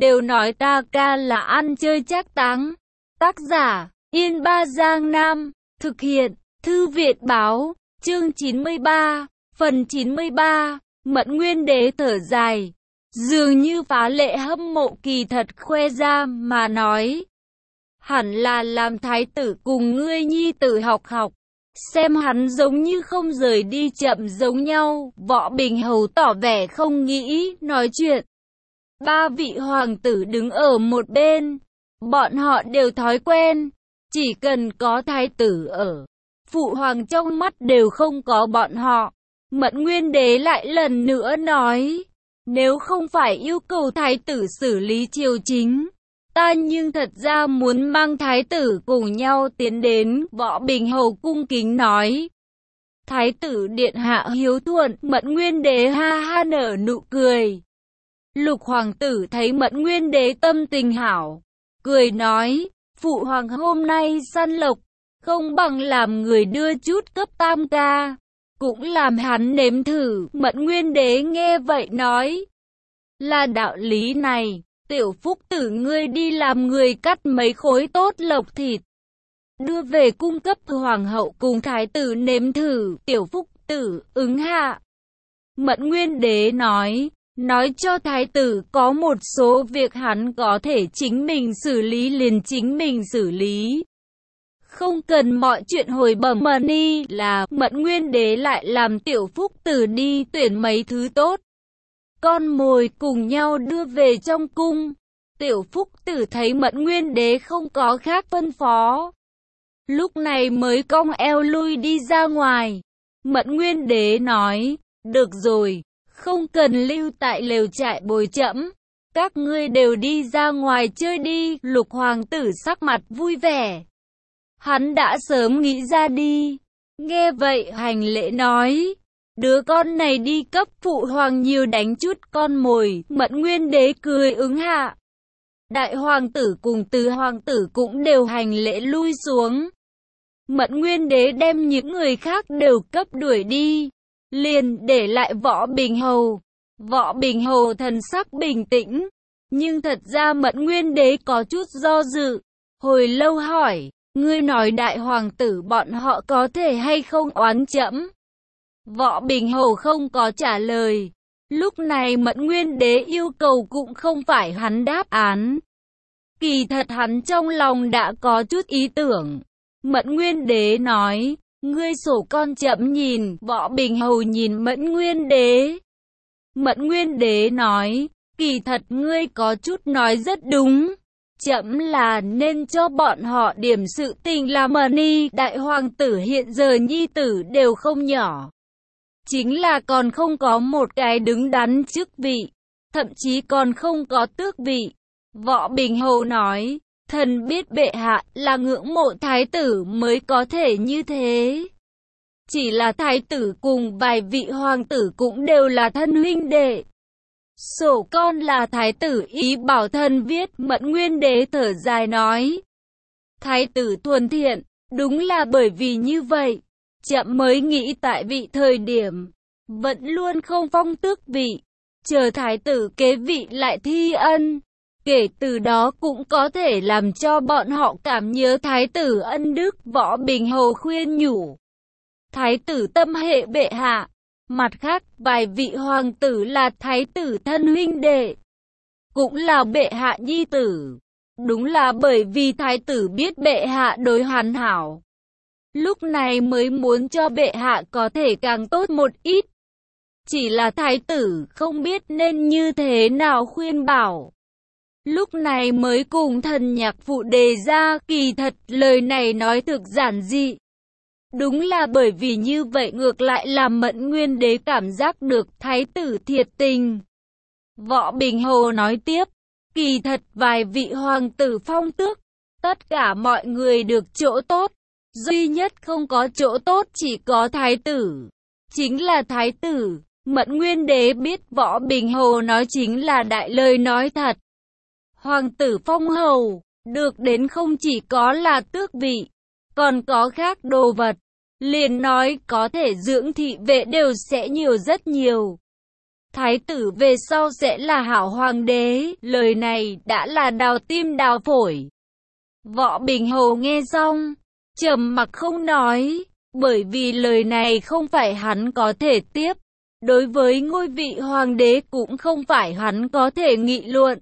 đều nói ta ca là ăn chơi trác táng. Tác giả, Yên Ba Giang Nam, thực hiện, Thư viện báo, chương 93, phần 93, Mẫn Nguyên Đế thở dài, dường như phá lệ hâm mộ Kỳ Thật khoe ra mà nói. Hẳn là làm thái tử cùng ngươi nhi tử học học, xem hắn giống như không rời đi chậm giống nhau. Võ Bình Hầu tỏ vẻ không nghĩ nói chuyện. Ba vị hoàng tử đứng ở một bên, bọn họ đều thói quen, chỉ cần có thái tử ở, phụ hoàng trong mắt đều không có bọn họ. Mẫn Nguyên Đế lại lần nữa nói, nếu không phải yêu cầu thái tử xử lý triều chính, ta nhưng thật ra muốn mang thái tử cùng nhau tiến đến. Võ Bình Hầu cung kính nói, thái tử điện hạ hiếu thuận. Mẫn Nguyên Đế ha ha nở nụ cười. Lục hoàng tử thấy Mẫn Nguyên Đế tâm tình hảo, cười nói, phụ hoàng hôm nay săn lộc, không bằng làm người đưa chút cấp tam ca, cũng làm hắn nếm thử. Mẫn Nguyên Đế nghe vậy nói, là đạo lý này, tiểu phúc tử ngươi đi làm người cắt mấy khối tốt lộc thịt, đưa về cung cấp hoàng hậu cùng thái tử nếm thử. Tiểu phúc tử ứng hạ. Mẫn Nguyên Đế nói cho thái tử có một số việc hắn có thể chính mình xử lý liền chính mình xử lý, không cần mọi chuyện hồi bẩm mần y. Là Mẫn Nguyên Đế lại làm tiểu phúc tử đi tuyển mấy thứ tốt, con mồi cùng nhau đưa về trong cung. Tiểu phúc tử thấy Mẫn Nguyên Đế không có khác phân phó, lúc này mới cong eo lui đi ra ngoài. Mẫn Nguyên Đế nói, được rồi, không cần lưu tại lều trại bồi trẫm, các ngươi đều đi ra ngoài chơi đi. Lục hoàng tử sắc mặt vui vẻ, hắn đã sớm nghĩ ra đi. Nghe vậy hành lễ nói, đứa con này đi cấp phụ hoàng nhiều đánh chút con mồi. Mẫn Nguyên Đế cười ứng hạ. Đại hoàng tử cùng tứ hoàng tử cũng đều hành lễ lui xuống. Mẫn Nguyên Đế đem những người khác đều cấp đuổi đi, liền để lại Võ Bình Hầu. Võ Bình Hầu thần sắc bình tĩnh, nhưng thật ra Mẫn Nguyên Đế có chút do dự, hồi lâu hỏi, ngươi nói đại hoàng tử bọn họ có thể hay không oán trẫm? Võ Bình Hầu không có trả lời. Lúc này Mẫn Nguyên Đế yêu cầu cũng không phải hắn đáp án, kỳ thật hắn trong lòng đã có chút ý tưởng. Mẫn Nguyên Đế nói, ngươi sổ con chậm nhìn. Võ Bình Hầu nhìn Mẫn Nguyên Đế. Mẫn Nguyên Đế nói, kỳ thật ngươi có chút nói rất đúng, chậm là nên cho bọn họ điểm sự tình làm mần y. Đại hoàng tử hiện giờ nhi tử đều không nhỏ, chính là còn không có một cái đứng đắn chức vị, thậm chí còn không có tước vị. Võ Bình Hầu nói, thần biết bệ hạ là ngưỡng mộ thái tử mới có thể như thế. Chỉ là thái tử cùng vài vị hoàng tử cũng đều là thân huynh đệ. Sổ con là thái tử ý bảo thần viết. Mẫn Nguyên Đế thở dài nói, thái tử thuần thiện, đúng là bởi vì như vậy, chậm mới nghĩ tại vị thời điểm, vẫn luôn không phong tước vị, chờ thái tử kế vị lại thi ân. Kể từ đó cũng có thể làm cho bọn họ cảm nhớ thái tử ân đức. Võ Bình Hầu khuyên nhủ, thái tử tâm hệ bệ hạ, mặt khác vài vị hoàng tử là thái tử thân huynh đệ, cũng là bệ hạ nhi tử, đúng là bởi vì thái tử biết bệ hạ đối hắn hảo, lúc này mới muốn cho bệ hạ có thể càng tốt một ít. Chỉ là thái tử không biết nên như thế nào khuyên bảo, lúc này mới cùng thần nhạc phụ đề ra. Kỳ thật lời này nói thực giản dị, đúng là bởi vì như vậy ngược lại làm Mẫn Nguyên Đế cảm giác được thái tử thiệt tình. Võ Bình Hầu nói tiếp, kỳ thật vài vị hoàng tử phong tước, tất cả mọi người được chỗ tốt, duy nhất không có chỗ tốt chỉ có thái tử, chính là thái tử. Mẫn Nguyên Đế biết Võ Bình Hầu nói chính là đại lời nói thật. Hoàng tử phong hầu, được đến không chỉ có là tước vị, còn có khác đồ vật, liền nói có thể dưỡng thị vệ đều sẽ nhiều rất nhiều. thái tử về sau sẽ là hảo hoàng đế, lời này đã là đào tim đào phổi. Võ Bình Hầu nghe xong, trầm mặc không nói, bởi vì lời này không phải hắn có thể tiếp. Đối với ngôi vị hoàng đế cũng không phải hắn có thể nghị luận.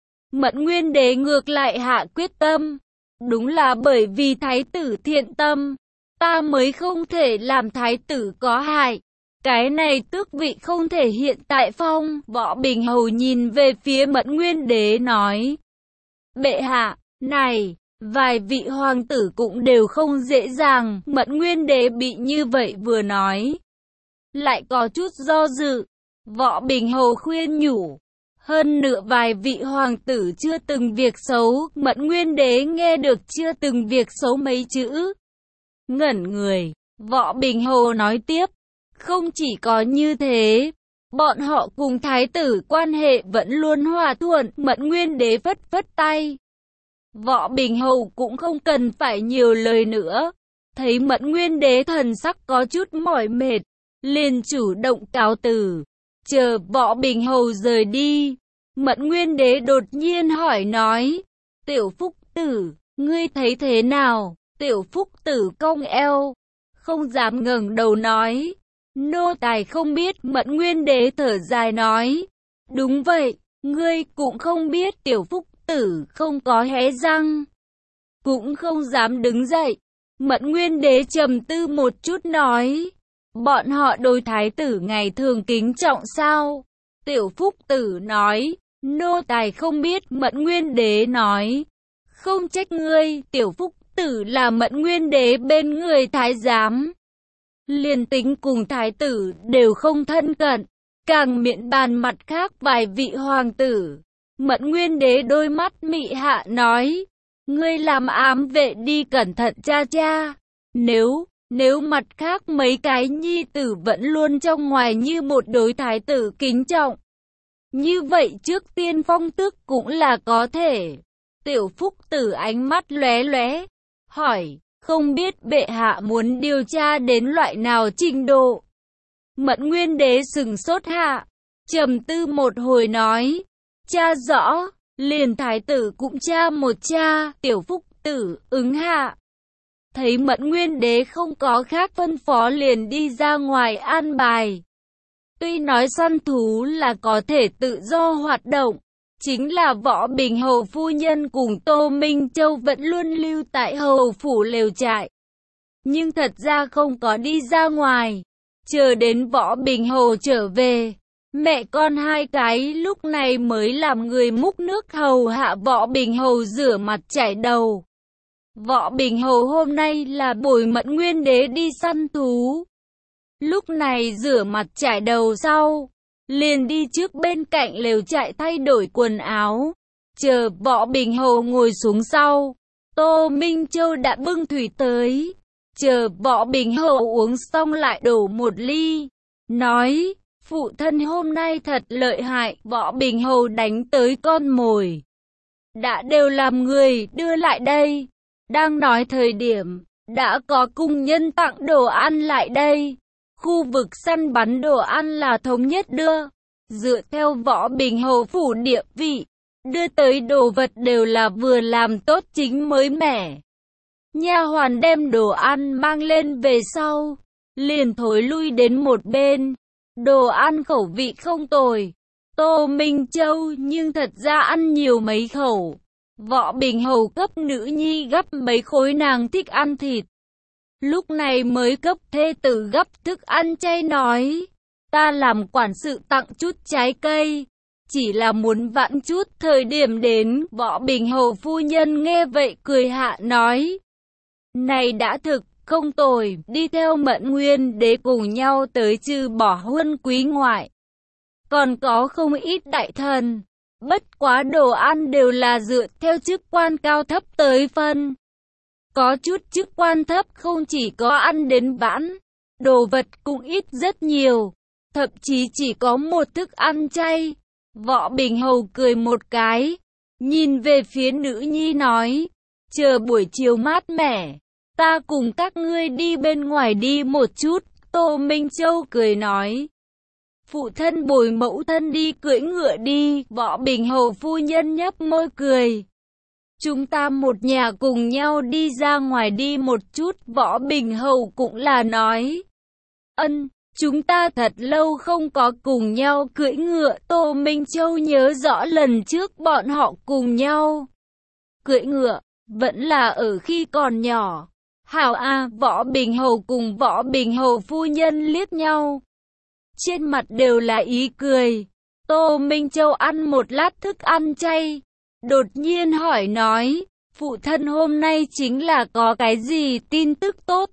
Mẫn Nguyên Đế ngược lại hạ quyết tâm. Đúng là bởi vì thái tử thiện tâm, ta mới không thể làm thái tử có hại. Cái này tước vị không thể hiện tại phong. Võ Bình Hầu nhìn về phía Mẫn Nguyên Đế nói. Bệ hạ, này, vài vị hoàng tử cũng đều không dễ dàng. Mẫn Nguyên Đế bị như vậy vừa nói, lại có chút do dự. Võ Bình Hầu khuyên nhủ. Hơn nữa vài vị hoàng tử chưa từng việc xấu. Mẫn Nguyên Đế nghe được chưa từng việc xấu mấy chữ, ngẩn người. Võ Bình Hầu nói tiếp. Không chỉ có như thế, bọn họ cùng thái tử quan hệ vẫn luôn hòa thuận. Mẫn Nguyên Đế phất phất tay. Võ Bình Hầu cũng không cần phải nhiều lời nữa. Thấy Mẫn Nguyên Đế thần sắc có chút mỏi mệt, liền chủ động cáo từ. Chờ Võ Bình Hầu rời đi, Mẫn Nguyên Đế đột nhiên hỏi nói. Tiểu Phúc Tử, ngươi thấy thế nào? Tiểu Phúc Tử cong eo, không dám ngẩng đầu nói. Nô tài không biết. Mẫn Nguyên Đế thở dài nói. Đúng vậy, ngươi cũng không biết. Tiểu Phúc Tử không có hé răng, cũng không dám đứng dậy. Mẫn Nguyên Đế trầm tư một chút nói. Bọn họ đối thái tử ngày thường kính trọng sao? Tiểu Phúc Tử nói. Nô tài không biết. Mẫn Nguyên Đế nói. Không trách ngươi. Tiểu Phúc Tử là Mẫn Nguyên Đế bên người thái giám, liền tính cùng thái tử đều không thân cận, càng miễn bàn mặt khác vài vị hoàng tử. Mẫn Nguyên Đế đôi mắt mị hạ nói. Ngươi làm ám vệ đi cẩn thận cha cha. Nếu mặt khác mấy cái nhi tử vẫn luôn trong ngoài như một đối thái tử kính trọng, như vậy trước tiên phong tước cũng là có thể. Tiểu Phúc Tử ánh mắt lóe lóe, hỏi. Không biết bệ hạ muốn điều tra đến loại nào trình độ? Mẫn Nguyên Đế sừng sốt hạ, trầm tư một hồi nói. Tra rõ, liền thái tử cũng tra một tra. Tiểu Phúc Tử ứng hạ. Thấy Mẫn Nguyên Đế không có khác phân phó liền đi ra ngoài an bài. Tuy nói săn thú là có thể tự do hoạt động, chính là Võ Bình Hầu phu nhân cùng Tô Minh Châu vẫn luôn lưu tại hầu phủ lều trại, nhưng thật ra không có đi ra ngoài. Chờ đến Võ Bình Hầu trở về, mẹ con hai cái lúc này mới làm người múc nước hầu hạ Võ Bình Hầu rửa mặt chải đầu. Võ Bình Hầu hôm nay là bồi Mẫn Nguyên Đế đi săn thú. Lúc này rửa mặt chải đầu sau, liền đi trước bên cạnh lều trại thay đổi quần áo. Chờ Võ Bình Hầu ngồi xuống sau, Tô Minh Châu đã bưng thủy tới. Chờ Võ Bình Hầu uống xong lại đổ một ly, nói. Phụ thân hôm nay thật lợi hại. Võ Bình Hầu đánh tới con mồi, đã đều làm người đưa lại đây. Đang nói thời điểm, đã có cung nhân tặng đồ ăn lại đây. Khu vực săn bắn đồ ăn là thống nhất đưa. Dựa theo Võ Bình Hầu phủ địa vị, đưa tới đồ vật đều là vừa làm tốt chính mới mẻ. Nha hoàn đem đồ ăn mang lên về sau, liền thối lui đến một bên. Đồ ăn khẩu vị không tồi. Tô Minh Châu nhưng thật ra ăn nhiều mấy khẩu. Võ Bình Hầu cấp nữ nhi gấp mấy khối nàng thích ăn thịt. Lúc này mới cấp thê tử gấp thức ăn chay nói. Ta làm quản sự tặng chút trái cây, chỉ là muốn vãn chút thời điểm đến. Võ Bình Hầu phu nhân nghe vậy cười hạ nói. Này đã thực không tồi. Đi theo Mẫn Nguyên Đế cùng nhau tới trừ bỏ huân quý ngoại, còn có không ít đại thần. Bất quá đồ ăn đều là dựa theo chức quan cao thấp tới phân. Có chút chức quan thấp không chỉ có ăn đến vãn, đồ vật cũng ít rất nhiều, thậm chí chỉ có một thức ăn chay. Võ Bình Hầu cười một cái, nhìn về phía nữ nhi nói. Chờ buổi chiều mát mẻ, ta cùng các ngươi đi bên ngoài đi một chút. Tô Minh Châu cười nói. Phụ thân bồi mẫu thân đi cưỡi ngựa đi, Võ Bình Hầu phu nhân nhấp môi cười. Chúng ta một nhà cùng nhau đi ra ngoài đi một chút, Võ Bình Hầu cũng là nói. Ân, chúng ta thật lâu không có cùng nhau cưỡi ngựa. Tô Minh Châu nhớ rõ lần trước bọn họ cùng nhau cưỡi ngựa, vẫn là ở khi còn nhỏ. Hảo a, Võ Bình Hầu cùng Võ Bình Hầu phu nhân liếc nhau. Trên mặt đều là ý cười. Tô Minh Châu ăn một lát thức ăn chay, đột nhiên hỏi nói, phụ thân hôm nay chính là có cái gì tin tức tốt?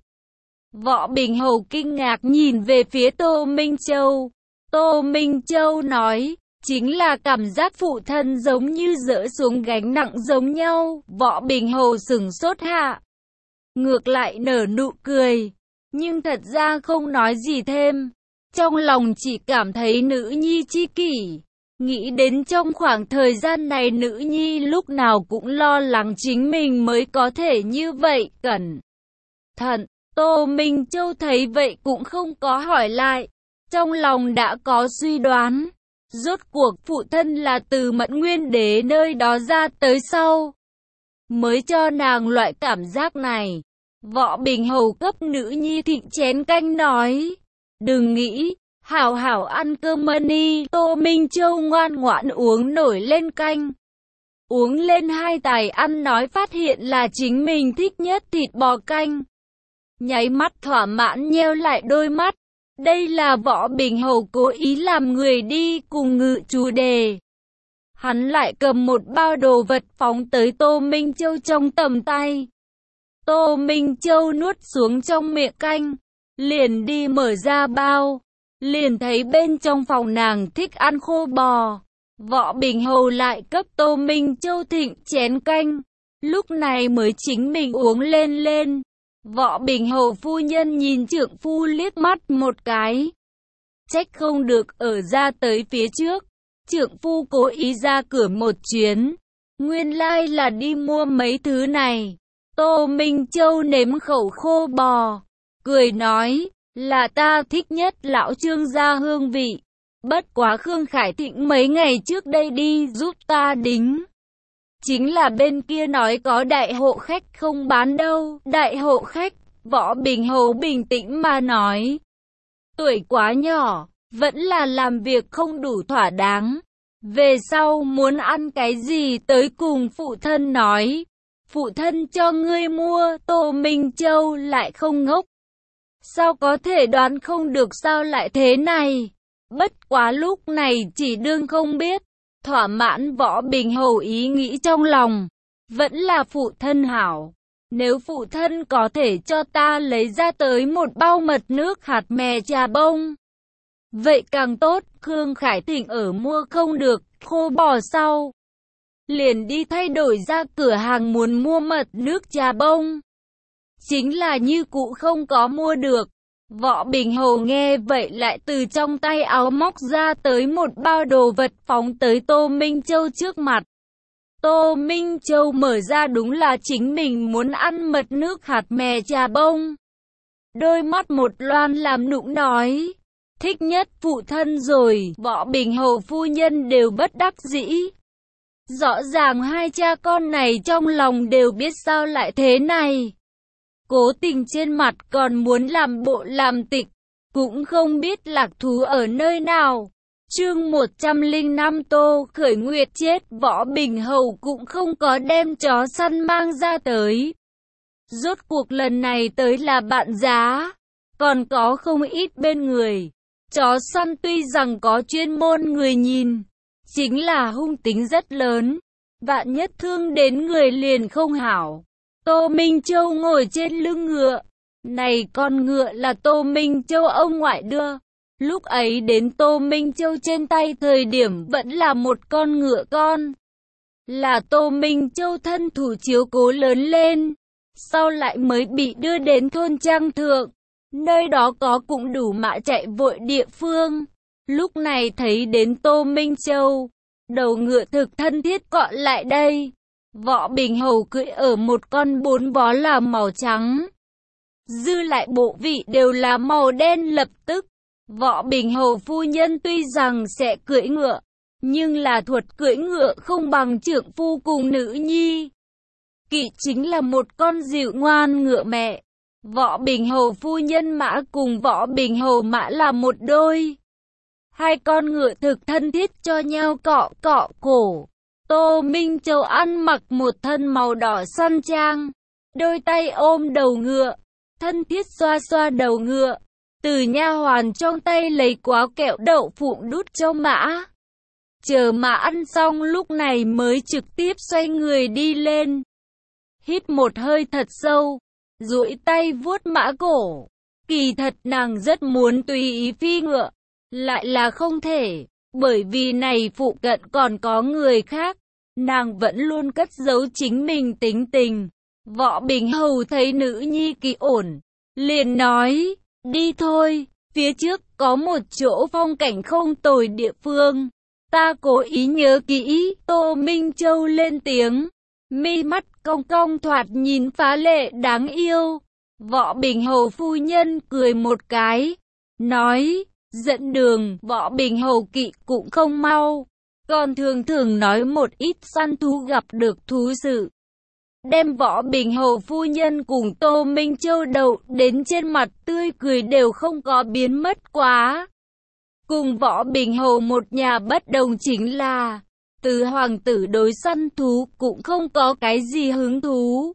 Võ Bình Hầu kinh ngạc nhìn về phía Tô Minh Châu. Tô Minh Châu nói, chính là cảm giác phụ thân giống như dỡ xuống gánh nặng giống nhau. Võ Bình Hầu sửng sốt hạ, ngược lại nở nụ cười, nhưng thật ra không nói gì thêm. Trong lòng chỉ cảm thấy nữ nhi chi kỷ. Nghĩ đến trong khoảng thời gian này nữ nhi lúc nào cũng lo lắng chính mình mới có thể như vậy, cẩn thận. Tô Minh Châu thấy vậy cũng không có hỏi lại. Trong lòng đã có suy đoán. Rốt cuộc phụ thân là từ Mẫn Nguyên Đế nơi đó ra tới sau, mới cho nàng loại cảm giác này. Võ Bình Hầu cấp nữ nhi thịnh chén canh nói, đừng nghĩ, hảo hảo ăn cơm đi. Tô Minh Châu ngoan ngoãn uống nổi lên canh. Uống lên hai tài ăn nói phát hiện là chính mình thích nhất thịt bò canh. Nháy mắt thỏa mãn nheo lại đôi mắt. Đây là Võ Bình Hầu cố ý làm người đi cùng ngự chủ đề. Hắn lại cầm một bao đồ vật phóng tới Tô Minh Châu trong tầm tay. Tô Minh Châu nuốt xuống trong miệng canh, liền đi mở ra bao, liền thấy bên trong phòng nàng thích ăn khô bò. Võ Bình Hầu lại cấp Tô Minh Châu thịnh chén canh, lúc này mới chính mình uống lên. Võ Bình Hầu phu nhân nhìn trượng phu liếc mắt một cái. Trách không được ở ra tới phía trước, trượng phu cố ý ra cửa một chuyến. Nguyên lai là đi mua mấy thứ này. Tô Minh Châu nếm khẩu khô bò, cười nói, là ta thích nhất lão Trương gia hương vị. Bất quá Khương Khải Thịnh mấy ngày trước đây đi giúp ta đính. Chính là bên kia nói có đại hộ khách không bán đâu. Đại hộ khách, Võ Bình Hầu bình tĩnh mà nói. Tuổi quá nhỏ, vẫn là làm việc không đủ thỏa đáng. Về sau muốn ăn cái gì tới cùng phụ thân nói. Phụ thân cho ngươi mua. Tô Minh Châu lại không ngốc. Sao có thể đoán không được sao lại thế này? Bất quá lúc này chỉ đương không biết. Thỏa mãn Võ Bình Hầu ý nghĩ trong lòng. Vẫn là phụ thân hảo. Nếu phụ thân có thể cho ta lấy ra tới một bao mật nước hạt mè trà bông, vậy càng tốt. Khương Khải Thịnh ở mua không được khô bò sau, liền đi thay đổi ra cửa hàng muốn mua mật nước trà bông. Chính là như cũ không có mua được. Võ Bình Hầu nghe vậy lại từ trong tay áo móc ra tới một bao đồ vật phóng tới Tô Minh Châu trước mặt. Tô Minh Châu mở ra đúng là chính mình muốn ăn mật nước hạt mè trà bông. Đôi mắt một loan làm nũng nói, thích nhất phụ thân rồi. Võ Bình Hầu phu nhân đều bất đắc dĩ. Rõ ràng hai cha con này trong lòng đều biết sao lại thế này. Cố tình trên mặt còn muốn làm bộ làm tịch, cũng không biết lạc thú ở nơi nào. Chương 105 Tô Khởi Nguyệt chết. Võ Bình Hầu cũng không có đem chó săn mang ra tới. Rốt cuộc lần này tới là bạn giá, còn có không ít bên người. Chó săn tuy rằng có chuyên môn người nhìn, chính là hung tính rất lớn, vạn nhất thương đến người liền không hảo. Tô Minh Châu ngồi trên lưng ngựa. Này con ngựa là Tô Minh Châu ông ngoại đưa. Lúc ấy đến Tô Minh Châu trên tay thời điểm vẫn là một con ngựa con. Là Tô Minh Châu thân thủ chiếu cố lớn lên. Sau lại mới bị đưa đến thôn Trang Thượng. Nơi đó có cũng đủ mã chạy vội địa phương. Lúc này thấy đến Tô Minh Châu, đầu ngựa thực thân thiết gọi lại đây. Võ Bình Hầu cưỡi ở một con bốn vó là màu trắng, dư lại bộ vị đều là màu đen. Lập tức Võ Bình Hầu phu nhân tuy rằng sẽ cưỡi ngựa, nhưng là thuật cưỡi ngựa không bằng trượng phu cùng nữ nhi. Kỵ chính là một con dịu ngoan ngựa mẹ. Võ Bình Hầu phu nhân mã cùng Võ Bình Hầu mã là một đôi. Hai con ngựa thực thân thiết cho nhau cọ cọ cổ. Tô Minh Châu ăn mặc một thân màu đỏ săn trang, đôi tay ôm đầu ngựa, thân thiết xoa xoa đầu ngựa. Từ nha hoàn trong tay lấy quá kẹo đậu phụng đút cho mã. Chờ mã ăn xong lúc này mới trực tiếp xoay người đi lên. Hít một hơi thật sâu, duỗi tay vuốt mã cổ. Kỳ thật nàng rất muốn tùy ý phi ngựa, lại là không thể, bởi vì này phụ cận còn có người khác. Nàng vẫn luôn cất giấu chính mình tính tình. Võ Bình Hầu thấy nữ nhi kỳ ổn, liền nói, đi thôi, phía trước có một chỗ phong cảnh không tồi địa phương. Ta cố ý nhớ kỹ. Tô Minh Châu lên tiếng, mi mắt cong cong thoạt nhìn phá lệ đáng yêu. Võ Bình Hầu phu nhân cười một cái, nói, dẫn đường. Võ Bình Hầu kỵ cũng không mau, còn thường nói một ít săn thú gặp được thú sự. Đem Võ Bình Hầu phu nhân cùng Tô Minh Châu đậu đến trên mặt tươi cười đều không có biến mất quá. Cùng Võ Bình Hầu một nhà bất đồng chính là, Tứ hoàng tử đối săn thú cũng không có cái gì hứng thú.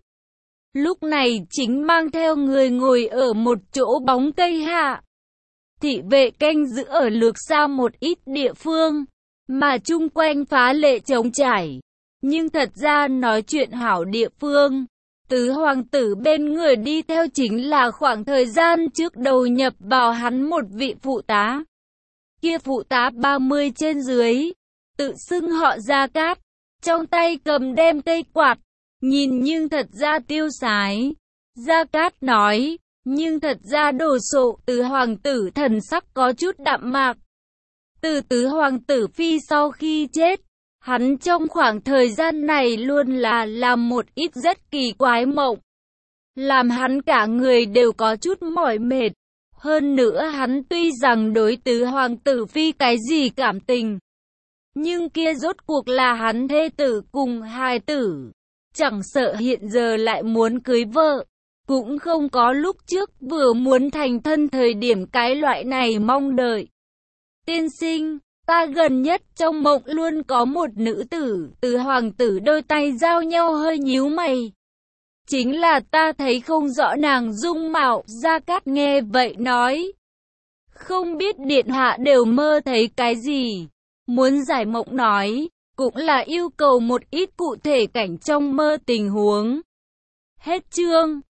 Lúc này chính mang theo người ngồi ở một chỗ bóng cây hạ. Thị vệ canh giữ ở lược xa một ít địa phương, mà chung quanh phá lệ trống trải. Nhưng thật ra nói chuyện hảo địa phương, Tứ hoàng tử bên người đi theo chính là khoảng thời gian trước đầu nhập vào hắn một vị phụ tá. Kia phụ tá 30 trên dưới, tự xưng họ Gia Cát, trong tay cầm đem cây quạt, nhìn nhưng thật ra tiêu sái. Gia Cát nói, nhưng thật ra đồ sộ. Tứ hoàng tử thần sắc có chút đạm mạc. Từ Tứ hoàng tử phi sau khi chết, hắn trong khoảng thời gian này luôn là làm một ít rất kỳ quái mộng, làm hắn cả người đều có chút mỏi mệt. Hơn nữa hắn tuy rằng đối Tứ hoàng tử phi cái gì cảm tình, nhưng kia rốt cuộc là hắn thê tử cùng hài tử, chẳng sợ hiện giờ lại muốn cưới vợ, cũng không có lúc trước vừa muốn thành thân thời điểm cái loại này mong đợi. Tiên sinh, ta gần nhất trong mộng luôn có một nữ tử. Tứ hoàng tử đôi tay giao nhau hơi nhíu mày. Chính là ta thấy không rõ nàng dung mạo. Gia Cát nghe vậy nói, không biết điện hạ đều mơ thấy cái gì. Muốn giải mộng nói, cũng là yêu cầu một ít cụ thể cảnh trong mơ tình huống. Hết chương.